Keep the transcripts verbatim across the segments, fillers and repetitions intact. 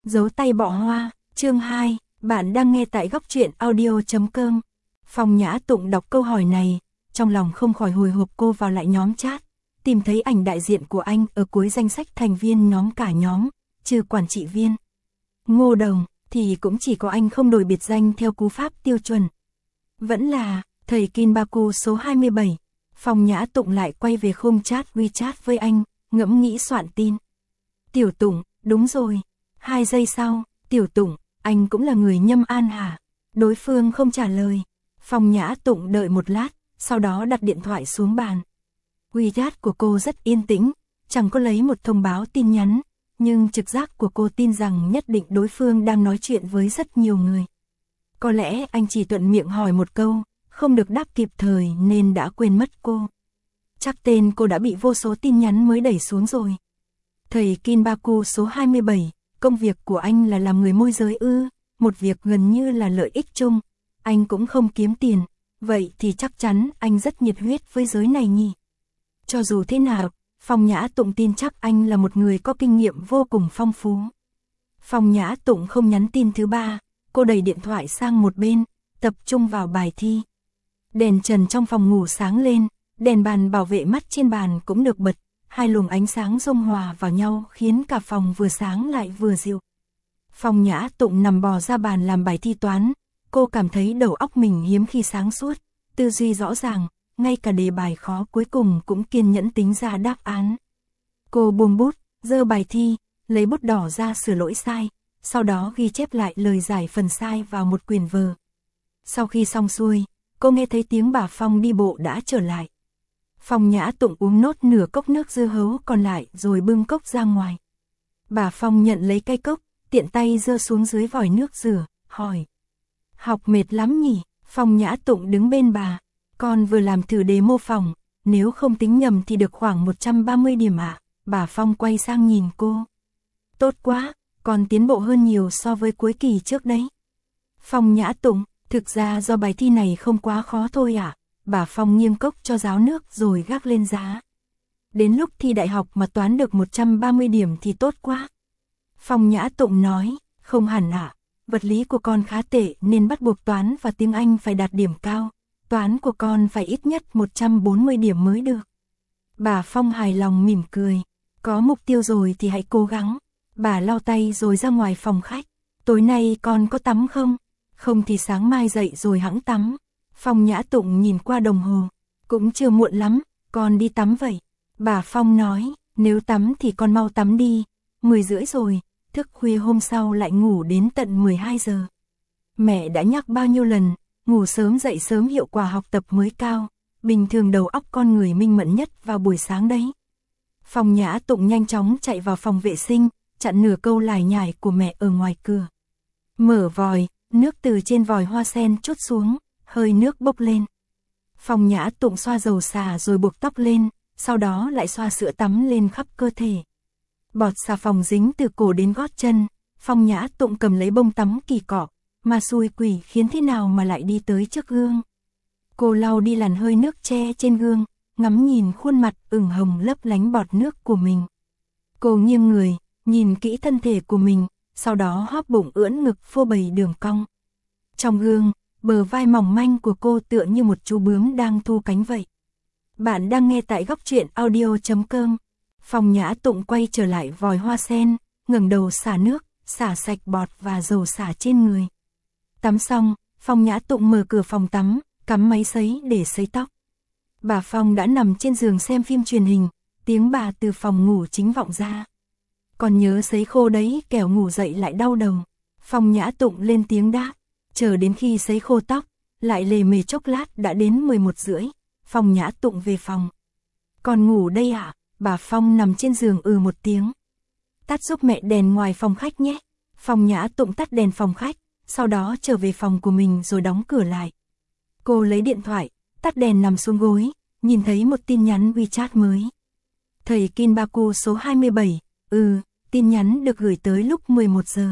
Giấu tay bỏ hoa, chương hai, bạn đang nghe tại góc truyện audio chấm com. Phong Nhã Tụng đọc câu hỏi này, trong lòng không khỏi hồi hộp. Cô vào lại nhóm chat, tìm thấy ảnh đại diện của anh ở cuối danh sách thành viên nhóm. Cả nhóm, trừ quản trị viên Ngô Đồng, thì cũng chỉ có anh không đổi biệt danh theo cú pháp tiêu chuẩn. Vẫn là thầy Kinbaku số hai mươi bảy. Phong Nhã Tụng lại quay về khung chat WeChat với anh, ngẫm nghĩ soạn tin. Tiểu Tụng, đúng rồi. Hai giây sau, Tiểu Tụng, anh cũng là người Nhâm An hả? Đối phương không trả lời. Phong Nhã Tụng đợi một lát, sau đó đặt điện thoại xuống bàn. WeChat của cô rất yên tĩnh, chẳng có lấy một thông báo tin nhắn, nhưng trực giác của cô tin rằng nhất định đối phương đang nói chuyện với rất nhiều người. Có lẽ anh chỉ thuận miệng hỏi một câu, không được đáp kịp thời nên đã quên mất cô. Chắc tên cô đã bị vô số tin nhắn mới đẩy xuống rồi. Thầy Kinbaku số hai mươi bảy, công việc của anh là làm người môi giới ư? Một việc gần như là lợi ích chung. Anh cũng không kiếm tiền, vậy thì chắc chắn anh rất nhiệt huyết với giới này nhỉ. Cho dù thế nào, Phong Nhã Tụng tin chắc anh là một người có kinh nghiệm vô cùng phong phú. Phong Nhã Tụng không nhắn tin thứ ba, cô đẩy điện thoại sang một bên, tập trung vào bài thi. Đèn trần trong phòng ngủ sáng lên, đèn bàn bảo vệ mắt trên bàn cũng được bật, hai luồng ánh sáng dung hòa vào nhau khiến cả phòng vừa sáng lại vừa dịu. Phong Nhã Tụng nằm bò ra bàn làm bài thi toán, cô cảm thấy đầu óc mình hiếm khi sáng suốt, tư duy rõ ràng, ngay cả đề bài khó cuối cùng cũng kiên nhẫn tính ra đáp án. Cô buông bút, giơ bài thi, lấy bút đỏ ra sửa lỗi sai, sau đó ghi chép lại lời giải phần sai vào một quyển vở. Sau khi xong xuôi, cô nghe thấy tiếng bà Phong đi bộ đã trở lại. Phong Nhã Tụng uống nốt nửa cốc nước dưa hấu còn lại rồi bưng cốc ra ngoài. Bà Phong nhận lấy cây cốc, tiện tay giơ xuống dưới vòi nước rửa, hỏi. Học mệt lắm nhỉ? Phong Nhã Tụng đứng bên bà. Con vừa làm thử đề mô phỏng, nếu không tính nhầm thì được khoảng một trăm ba mươi điểm ạ. À? Bà Phong quay sang nhìn cô. Tốt quá, con tiến bộ hơn nhiều so với cuối kỳ trước đấy. Phong Nhã Tụng, thực ra do bài thi này không quá khó thôi ạ. À? Bà Phong nghiêng cốc cho ráo nước rồi gác lên giá. Đến lúc thi đại học mà toán được một trăm ba mươi điểm thì tốt quá. Phong Nhã Tụng nói, không hẳn ạ. À? Vật lý của con khá tệ nên bắt buộc toán và tiếng Anh phải đạt điểm cao. Toán của con phải ít nhất một trăm bốn mươi điểm mới được. Bà Phong hài lòng mỉm cười. Có mục tiêu rồi thì hãy cố gắng. Bà lau tay rồi ra ngoài phòng khách. Tối nay con có tắm không? Không thì sáng mai dậy rồi hẵng tắm. Phong Nhã Tụng nhìn qua đồng hồ. Cũng chưa muộn lắm, con đi tắm vậy. Bà Phong nói, nếu tắm thì con mau tắm đi. Mười rưỡi rồi, thức khuya hôm sau lại ngủ đến tận mười hai giờ. Mẹ đã nhắc bao nhiêu lần, ngủ sớm dậy sớm hiệu quả học tập mới cao. Bình thường đầu óc con người minh mẫn nhất vào buổi sáng đấy. Phong Nhã Tụng nhanh chóng chạy vào phòng vệ sinh, chặn nửa câu lải nhải của mẹ ở ngoài cửa. Mở vòi, nước từ trên vòi hoa sen trút xuống, hơi nước bốc lên. Phong Nhã Tụng xoa dầu xà rồi buộc tóc lên, sau đó lại xoa sữa tắm lên khắp cơ thể. Bọt xà phòng dính từ cổ đến gót chân, Phong Nhã Tụng cầm lấy bông tắm kỳ cọ, mà xui quỷ khiến thế nào mà lại đi tới trước gương. Cô lau đi làn hơi nước che trên gương, ngắm nhìn khuôn mặt ửng hồng lấp lánh bọt nước của mình. Cô nghiêng người, nhìn kỹ thân thể của mình, sau đó hóp bụng ưỡn ngực phô bày đường cong. Trong gương, bờ vai mỏng manh của cô tựa như một chú bướm đang thu cánh vậy. Bạn đang nghe tại góc truyện audio chấm com. Phong Nhã Tụng quay trở lại vòi hoa sen, ngẩng đầu xả nước, xả sạch bọt và dầu xả trên người. Tắm xong, Phong Nhã Tụng mở cửa phòng tắm, cắm máy sấy để sấy tóc. Bà Phong đã nằm trên giường xem phim truyền hình, tiếng bà từ phòng ngủ chính vọng ra. Còn nhớ sấy khô đấy, kẻo ngủ dậy lại đau đầu. Phong Nhã Tụng lên tiếng đáp, chờ đến khi sấy khô tóc, lại lề mề chốc lát đã đến mười một rưỡi. Phong Nhã Tụng về phòng. Còn ngủ đây ạ? À? Bà Phong nằm trên giường ừ một tiếng. Tắt giúp mẹ đèn ngoài phòng khách nhé. Phong Nhã Tụng tắt đèn phòng khách, sau đó trở về phòng của mình rồi đóng cửa lại. Cô lấy điện thoại, tắt đèn nằm xuống gối, nhìn thấy một tin nhắn WeChat mới. Thầy Kinbaku số hai mươi bảy, ừ, tin nhắn được gửi tới lúc mười một giờ.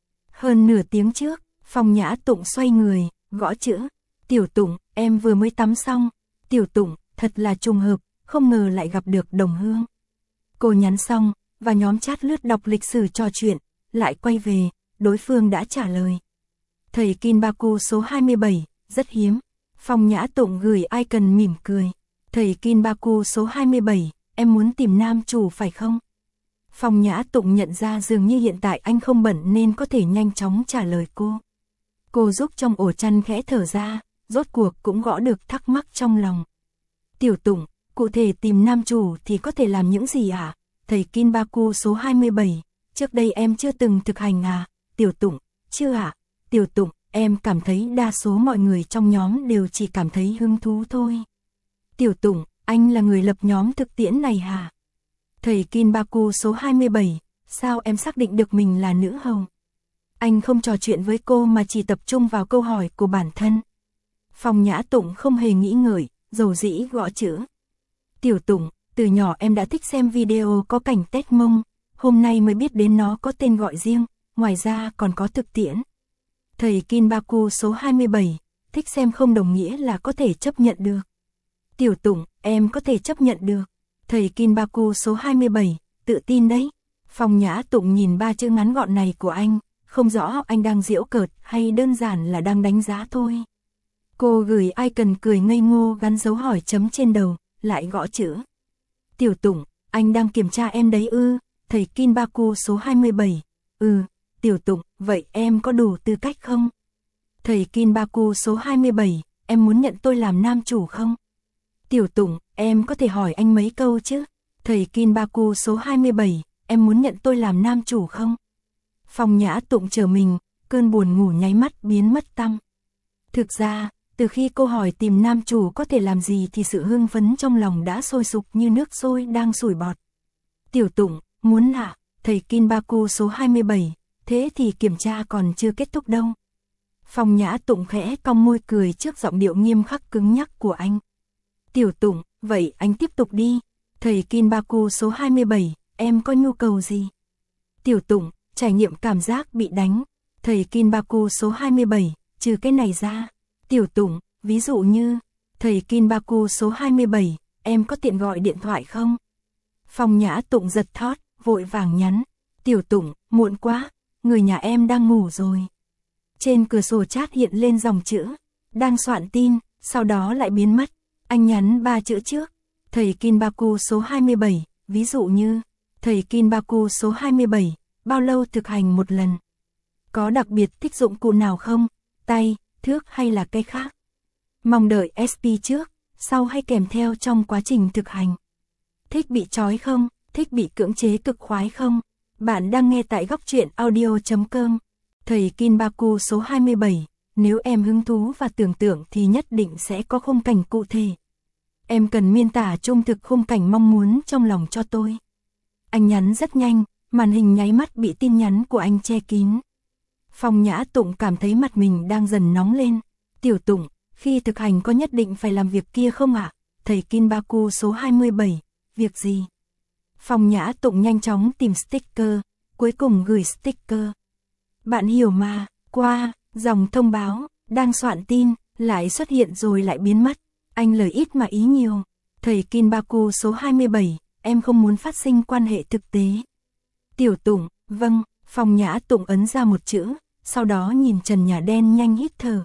Hơn nửa tiếng trước, Phong Nhã Tụng xoay người, gõ chữ. Tiểu Tụng, em vừa mới tắm xong. Tiểu Tụng, thật là trùng hợp, không ngờ lại gặp được đồng hương. Cô nhắn xong, và nhóm chat lướt đọc lịch sử trò chuyện, lại quay về, đối phương đã trả lời. Thầy Kinbaku số hai mươi bảy, rất hiếm. Phong Nhã Tụng gửi icon mỉm cười. Thầy Kinbaku số hai mươi bảy, em muốn tìm nam chủ phải không? Phong Nhã Tụng nhận ra dường như hiện tại anh không bận nên có thể nhanh chóng trả lời cô. Cô giúp trong ổ chăn khẽ thở ra, rốt cuộc cũng gõ được thắc mắc trong lòng. Tiểu Tụng, cụ thể tìm nam chủ thì có thể làm những gì ạ? À? Thầy Kinbaku số hai mươi bảy, trước đây em chưa từng thực hành à? Tiểu Tụng, chưa ạ. À? Tiểu Tụng, em cảm thấy đa số mọi người trong nhóm đều chỉ cảm thấy hứng thú thôi. Tiểu Tụng, anh là người lập nhóm thực tiễn này hả? Thầy Kinbaku số hai mươi bảy, sao em xác định được mình là nữ hồng? Anh không trò chuyện với cô mà chỉ tập trung vào câu hỏi của bản thân. Phong Nhã Tụng không hề nghĩ ngợi, dầu dĩ gõ chữ. Tiểu Tụng, từ nhỏ em đã thích xem video có cảnh tét mông, hôm nay mới biết đến nó có tên gọi riêng, ngoài ra còn có thực tiễn. Thầy Kinbaku số hai mươi bảy, thích xem không đồng nghĩa là có thể chấp nhận được. Tiểu Tụng, em có thể chấp nhận được. Thầy Kinbaku số hai mươi bảy, tự tin đấy. Phong Nhã Tụng nhìn ba chữ ngắn gọn này của anh, không rõ anh đang giễu cợt hay đơn giản là đang đánh giá thôi. Cô gửi icon cười ngây ngô gắn dấu hỏi chấm trên đầu, lại gõ chữ. Tiểu Tụng, anh đang kiểm tra em đấy ư? Thầy Kinbaku số hai mươi bảy, ừ. Tiểu Tụng, vậy em có đủ tư cách không? Thầy Kinbaku số hai mươi bảy, em muốn nhận tôi làm nam chủ không? Tiểu Tụng, em có thể hỏi anh mấy câu chứ? Thầy Kinbaku số hai mươi bảy, em muốn nhận tôi làm nam chủ không? Phong Nhã Tụng trở mình, cơn buồn ngủ nháy mắt biến mất tăm. Thực ra, từ khi cô hỏi tìm nam chủ có thể làm gì thì sự hưng phấn trong lòng đã sôi sục như nước sôi đang sủi bọt. Tiểu Tụng, muốn ạ? Thầy Kinbaku số hai mươi bảy, thế thì kiểm tra còn chưa kết thúc đâu. Phong Nhã Tụng khẽ cong môi cười trước giọng điệu nghiêm khắc cứng nhắc của anh. Tiểu Tụng, vậy anh tiếp tục đi. Thầy Kinbaku số hai mươi bảy, em có nhu cầu gì? Tiểu Tụng, trải nghiệm cảm giác bị đánh. Thầy Kinbaku số hai mươi bảy, trừ cái này ra. Tiểu Tụng, ví dụ như, thầy Kinbaku số hai mươi bảy, em có tiện gọi điện thoại không? Phong Nhã Tụng giật thót, vội vàng nhắn. Tiểu Tụng, muộn quá, người nhà em đang ngủ rồi. Trên cửa sổ chat hiện lên dòng chữ, đang soạn tin, sau đó lại biến mất. Anh nhắn ba chữ trước, thầy Kinbaku số hai mươi bảy, ví dụ như, thầy Kinbaku số hai mươi bảy, bao lâu thực hành một lần? Có đặc biệt thích dụng cụ nào không? Tay, thước hay là cây khác? Mong đợi ét pê trước, sau hay kèm theo trong quá trình thực hành? Thích bị trói không? Thích bị cưỡng chế cực khoái không? Bạn đang nghe tại góc truyện audio chấm com. Thầy Kinbaku số hai mươi bảy, nếu em hứng thú và tưởng tượng thì nhất định sẽ có khung cảnh cụ thể. Em cần miêu tả trung thực khung cảnh mong muốn trong lòng cho tôi. Anh nhắn rất nhanh, màn hình nháy mắt bị tin nhắn của anh che kín. Phong Nhã Tụng cảm thấy mặt mình đang dần nóng lên. Tiểu Tụng, khi thực hành có nhất định phải làm việc kia không ạ? À? Thầy Kinbaku số hai mươi bảy, việc gì? Phong Nhã Tụng nhanh chóng tìm sticker, cuối cùng gửi sticker. Bạn hiểu mà, qua, dòng thông báo, đang soạn tin, lại xuất hiện rồi lại biến mất. Anh lời ít mà ý nhiều. Thầy Kinbaku số hai mươi bảy, em không muốn phát sinh quan hệ thực tế. Tiểu Tụng, vâng. Phong Nhã Tụng ấn ra một chữ, sau đó nhìn trần nhà đen nhanh hít thở.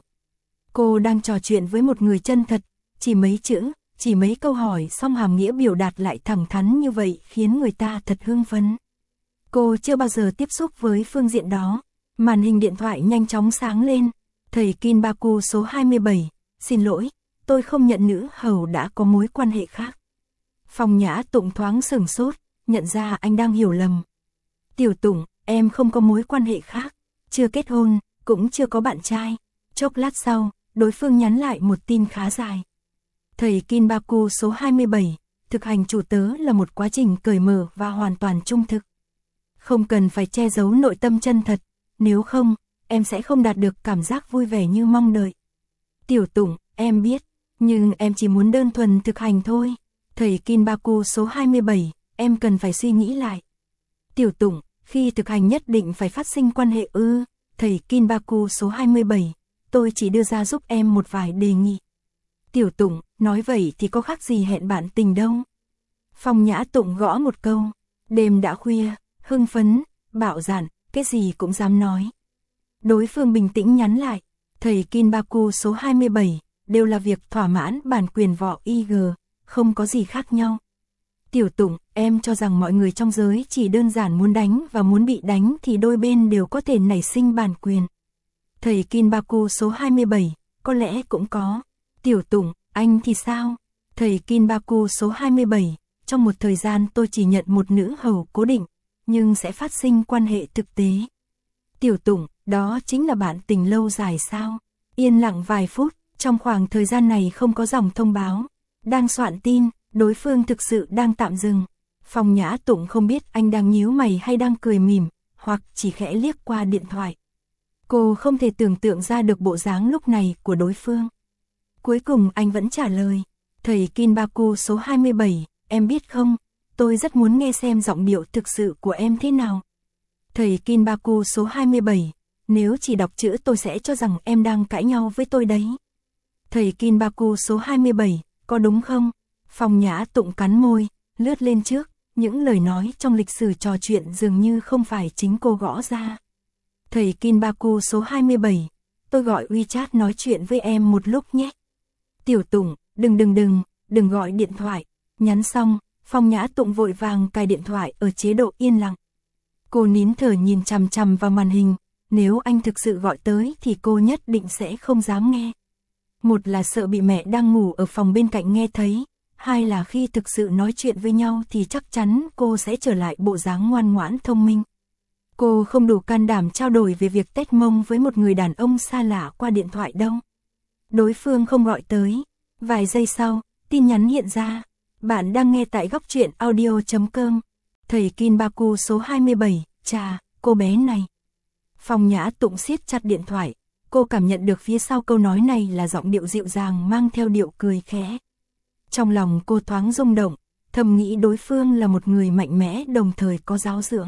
Cô đang trò chuyện với một người chân thật, chỉ mấy chữ, chỉ mấy câu hỏi song hàm nghĩa biểu đạt lại thẳng thắn như vậy khiến người ta thật hưng phấn. Cô chưa bao giờ tiếp xúc với phương diện đó. Màn hình điện thoại nhanh chóng sáng lên. Thầy Kinbaku số hai mươi bảy, xin lỗi, tôi không nhận nữ hầu đã có mối quan hệ khác. Phong Nhã Tụng thoáng sửng sốt, nhận ra anh đang hiểu lầm. Tiểu Tụng, em không có mối quan hệ khác, chưa kết hôn, cũng chưa có bạn trai. Chốc lát sau, đối phương nhắn lại một tin khá dài. Thầy Kinbaku số hai mươi bảy, thực hành chủ tớ là một quá trình cởi mở và hoàn toàn trung thực. Không cần phải che giấu nội tâm chân thật, nếu không, em sẽ không đạt được cảm giác vui vẻ như mong đợi. Tiểu Tụng, em biết, nhưng em chỉ muốn đơn thuần thực hành thôi. Thầy Kinbaku số hai mươi bảy, em cần phải suy nghĩ lại. Tiểu Tụng, khi thực hành nhất định phải phát sinh quan hệ ư? Thầy Kinbaku số hai mươi bảy, tôi chỉ đưa ra giúp em một vài đề nghị. Tiểu Tụng, nói vậy thì có khác gì hẹn bạn tình đâu. Phong Nhã Tụng gõ một câu, đêm đã khuya, hưng phấn, bạo dạn, cái gì cũng dám nói. Đối phương bình tĩnh nhắn lại, thầy Kinbaku số hai mươi bảy, đều là việc thỏa mãn bản quyền võ i giê, không có gì khác nhau. Tiểu Tụng, em cho rằng mọi người trong giới chỉ đơn giản muốn đánh và muốn bị đánh thì đôi bên đều có thể nảy sinh bản quyền. Thầy Kinbaku số hai mươi bảy, có lẽ cũng có. Tiểu Tụng, anh thì sao? Thầy Kinbaku số hai mươi bảy, trong một thời gian tôi chỉ nhận một nữ hầu cố định, nhưng sẽ phát sinh quan hệ thực tế. Tiểu Tụng, đó chính là bạn tình lâu dài sao? Yên lặng vài phút, trong khoảng thời gian này không có dòng thông báo. Đang soạn tin, đối phương thực sự đang tạm dừng. Phong Nhã Tụng không biết anh đang nhíu mày hay đang cười mỉm, hoặc chỉ khẽ liếc qua điện thoại. Cô không thể tưởng tượng ra được bộ dáng lúc này của đối phương. Cuối cùng anh vẫn trả lời, thầy Kinbaku số hai mươi bảy, em biết không, tôi rất muốn nghe xem giọng điệu thực sự của em thế nào. Thầy Kinbaku số hai mươi bảy, nếu chỉ đọc chữ tôi sẽ cho rằng em đang cãi nhau với tôi đấy. Thầy Kinbaku số hai mươi bảy, có đúng không? Phong Nhã Tụng cắn môi, lướt lên trước, những lời nói trong lịch sử trò chuyện dường như không phải chính cô gõ ra. Thầy Kinbaku số hai mươi bảy, tôi gọi WeChat nói chuyện với em một lúc nhé. Tiểu Tụng, đừng đừng đừng, đừng gọi điện thoại. Nhắn xong, Phong Nhã Tụng vội vàng cài điện thoại ở chế độ yên lặng. Cô nín thở nhìn chằm chằm vào màn hình, nếu anh thực sự gọi tới thì cô nhất định sẽ không dám nghe. Một là sợ bị mẹ đang ngủ ở phòng bên cạnh nghe thấy, hai là khi thực sự nói chuyện với nhau thì chắc chắn cô sẽ trở lại bộ dáng ngoan ngoãn thông minh. Cô không đủ can đảm trao đổi về việc tét mông với một người đàn ông xa lạ qua điện thoại đâu. Đối phương không gọi tới. Vài giây sau, tin nhắn hiện ra. Bạn đang nghe tại góc truyện audio chấm com. Thầy Kinbaku số hai mươi bảy, chà, cô bé này. Phong Nhã Tụng siết chặt điện thoại. Cô cảm nhận được phía sau câu nói này là giọng điệu dịu dàng mang theo điệu cười khẽ. Trong lòng cô thoáng rung động, thầm nghĩ đối phương là một người mạnh mẽ đồng thời có giáo dưỡng.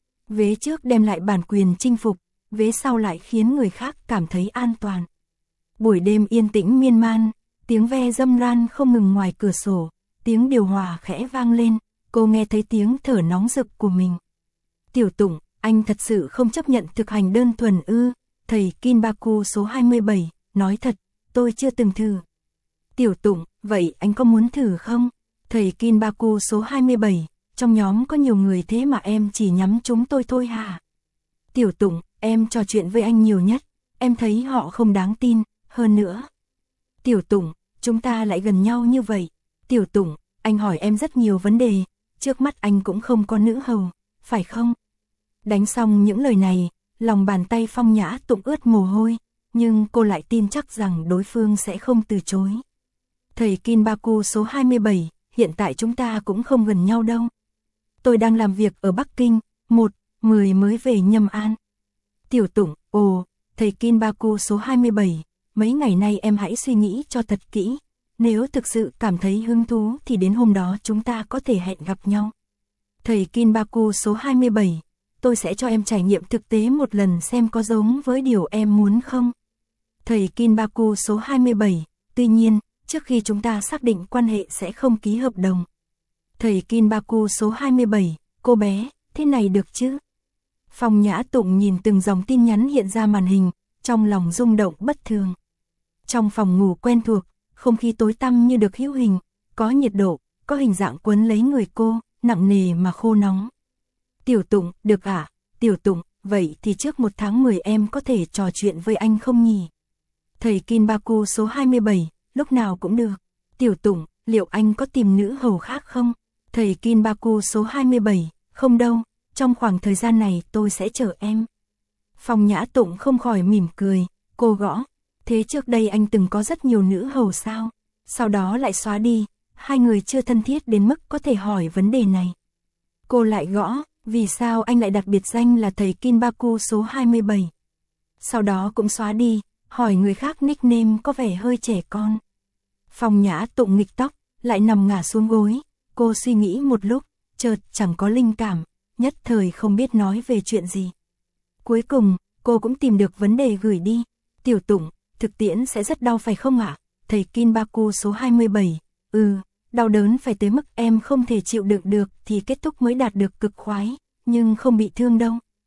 Vế trước đem lại bản quyền chinh phục, vế sau lại khiến người khác cảm thấy an toàn. Buổi đêm yên tĩnh miên man, tiếng ve râm ran không ngừng ngoài cửa sổ, tiếng điều hòa khẽ vang lên, cô nghe thấy tiếng thở nóng rực của mình. Tiểu Tụng, anh thật sự không chấp nhận thực hành đơn thuần ư? Thầy Kinbaku số hai mươi bảy, nói thật, tôi chưa từng thử. Tiểu Tụng, vậy anh có muốn thử không? Thầy Kinbaku số hai mươi bảy, trong nhóm có nhiều người thế mà em chỉ nhắm chúng tôi thôi hả? Tiểu Tụng, em trò chuyện với anh nhiều nhất, em thấy họ không đáng tin, hơn nữa. Tiểu Tụng, chúng ta lại gần nhau như vậy. Tiểu Tụng, anh hỏi em rất nhiều vấn đề, trước mắt anh cũng không có nữ hầu, phải không? Đánh xong những lời này, lòng bàn tay Phong Nhã Tụng ướt mồ hôi, nhưng cô lại tin chắc rằng đối phương sẽ không từ chối. Thầy Kinbaku số hai mươi bảy, hiện tại chúng ta cũng không gần nhau đâu. Tôi đang làm việc ở Bắc Kinh, một, mười mới về Nhâm An. Tiểu Tụng, ồ, thầy Kinbaku số hai mươi bảy, mấy ngày nay em hãy suy nghĩ cho thật kỹ. Nếu thực sự cảm thấy hứng thú thì đến hôm đó chúng ta có thể hẹn gặp nhau. Thầy Kinbaku số hai mươi bảy, tôi sẽ cho em trải nghiệm thực tế một lần xem có giống với điều em muốn không. Thầy Kinbaku số hai mươi bảy, tuy nhiên, trước khi chúng ta xác định quan hệ sẽ không ký hợp đồng. Thầy Kinbaku số hai mươi bảy, cô bé, thế này được chứ? Phong Nhã Tụng nhìn từng dòng tin nhắn hiện ra màn hình, trong lòng rung động bất thường. Trong phòng ngủ quen thuộc, không khí tối tăm như được hữu hình, có nhiệt độ, có hình dạng quấn lấy người cô, nặng nề mà khô nóng. Tiểu Tụng, được ạ, à? Tiểu Tụng, vậy thì trước một tháng mười em có thể trò chuyện với anh không nhỉ? Thầy Kinbaku số hai mươi bảy, lúc nào cũng được. Tiểu Tụng, liệu anh có tìm nữ hầu khác không? Thầy Kinbaku số hai mươi bảy, không đâu, trong khoảng thời gian này tôi sẽ chờ em. Phong Nhã Tụng không khỏi mỉm cười, cô gõ. Thế trước đây anh từng có rất nhiều nữ hầu sao? Sau đó lại xóa đi, hai người chưa thân thiết đến mức có thể hỏi vấn đề này. Cô lại gõ, vì sao anh lại đặt biệt danh là thầy Kinbaku số hai mươi bảy? Sau đó cũng xóa đi, hỏi người khác nickname có vẻ hơi trẻ con. Phong Nhã Tụng nghịch tóc, lại nằm ngả xuống gối. Cô suy nghĩ một lúc, chợt chẳng có linh cảm, nhất thời không biết nói về chuyện gì. Cuối cùng, cô cũng tìm được vấn đề gửi đi. Tiểu Tụng, thực tiễn sẽ rất đau phải không ạ? Thầy Kinbaku số hai mươi bảy, ừ, đau đớn phải tới mức em không thể chịu đựng được thì kết thúc mới đạt được cực khoái, nhưng không bị thương đâu.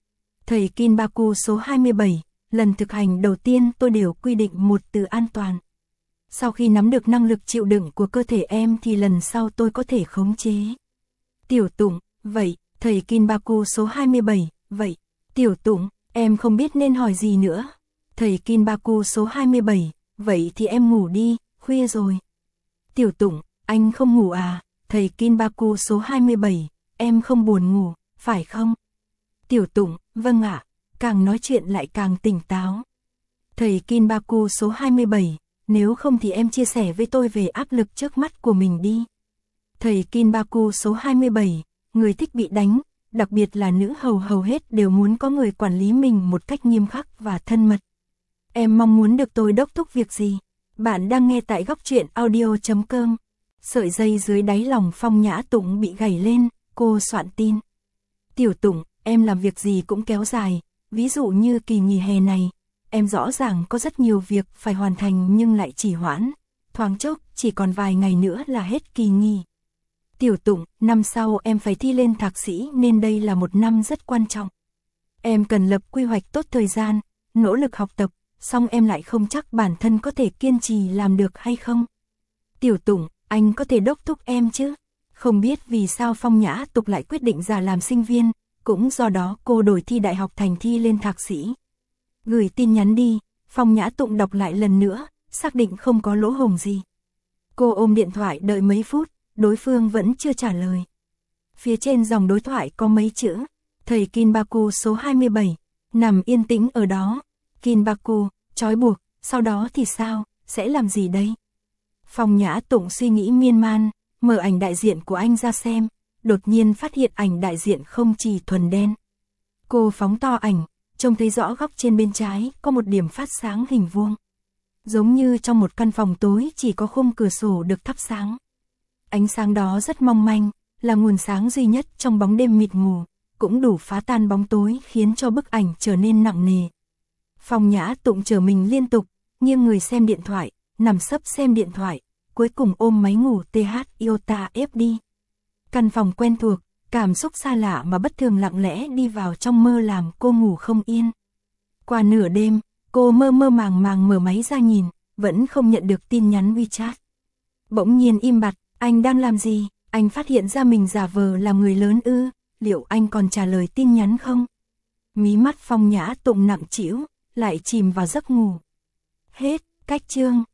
Thầy Kinbaku số hai mươi bảy, lần thực hành đầu tiên tôi đều quy định một từ an toàn. Sau khi nắm được năng lực chịu đựng của cơ thể em thì lần sau tôi có thể khống chế. Tiểu Tụng, vậy, thầy Kinbaku số hai mươi bảy, vậy, Tiểu Tụng, em không biết nên hỏi gì nữa. Thầy Kinbaku số hai mươi bảy, vậy thì em ngủ đi, khuya rồi. Tiểu Tụng, anh không ngủ à? Thầy Kinbaku số hai mươi bảy, em không buồn ngủ, phải không? Tiểu Tụng, vâng ạ, càng nói chuyện lại càng tỉnh táo. Thầy Kinbaku số hai mươi bảy, nếu không thì em chia sẻ với tôi về áp lực trước mắt của mình đi. Thầy Kinbaku số hai mươi bảy, người thích bị đánh, đặc biệt là nữ hầu hầu hết đều muốn có người quản lý mình một cách nghiêm khắc và thân mật. Em mong muốn được tôi đốc thúc việc gì? Bạn đang nghe tại góc truyện audio chấm com. Sợi dây dưới đáy lòng Phong Nhã Tụng bị gảy lên, cô soạn tin. Tiểu Tụng, em làm việc gì cũng kéo dài, ví dụ như kỳ nghỉ hè này, em rõ ràng có rất nhiều việc phải hoàn thành nhưng lại trì hoãn, thoáng chốc chỉ còn vài ngày nữa là hết kỳ nghỉ. Tiểu Tụng, năm sau em phải thi lên thạc sĩ nên đây là một năm rất quan trọng. Em cần lập quy hoạch tốt thời gian, nỗ lực học tập, song em lại không chắc bản thân có thể kiên trì làm được hay không. Tiểu Tụng, anh có thể đốc thúc em chứ? Không biết vì sao Phong Nhã Tục lại quyết định ra làm sinh viên, cũng do đó cô đổi thi đại học thành thi lên thạc sĩ. Gửi tin nhắn đi, Phong Nhã Tụng đọc lại lần nữa, xác định không có lỗ hổng gì. Cô ôm điện thoại đợi mấy phút, đối phương vẫn chưa trả lời. Phía trên dòng đối thoại có mấy chữ, thầy Kinbaku số hai mươi bảy, nằm yên tĩnh ở đó. Kinbaku, trói buộc, sau đó thì sao, sẽ làm gì đây? Phong Nhã Tụng suy nghĩ miên man, mở ảnh đại diện của anh ra xem, đột nhiên phát hiện ảnh đại diện không chỉ thuần đen. Cô phóng to ảnh, trông thấy rõ góc trên bên trái có một điểm phát sáng hình vuông. Giống như trong một căn phòng tối chỉ có khung cửa sổ được thắp sáng. Ánh sáng đó rất mong manh, là nguồn sáng duy nhất trong bóng đêm mịt mù, cũng đủ phá tan bóng tối khiến cho bức ảnh trở nên nặng nề. Phong Nhã Tụng trở mình liên tục, nghiêng người xem điện thoại, nằm sấp xem điện thoại, cuối cùng ôm máy ngủ tê hát Iota ép đi. Căn phòng quen thuộc, cảm xúc xa lạ mà bất thường lặng lẽ đi vào trong mơ làm cô ngủ không yên. Qua nửa đêm, cô mơ mơ màng màng mở máy ra nhìn, vẫn không nhận được tin nhắn WeChat. Bỗng nhiên im bặt, anh đang làm gì? Anh phát hiện ra mình giả vờ làm người lớn ư? Liệu anh còn trả lời tin nhắn không? Mí mắt Phong Nhã Tụng nặng trĩu, lại chìm vào giấc ngủ. Hết, cách chương.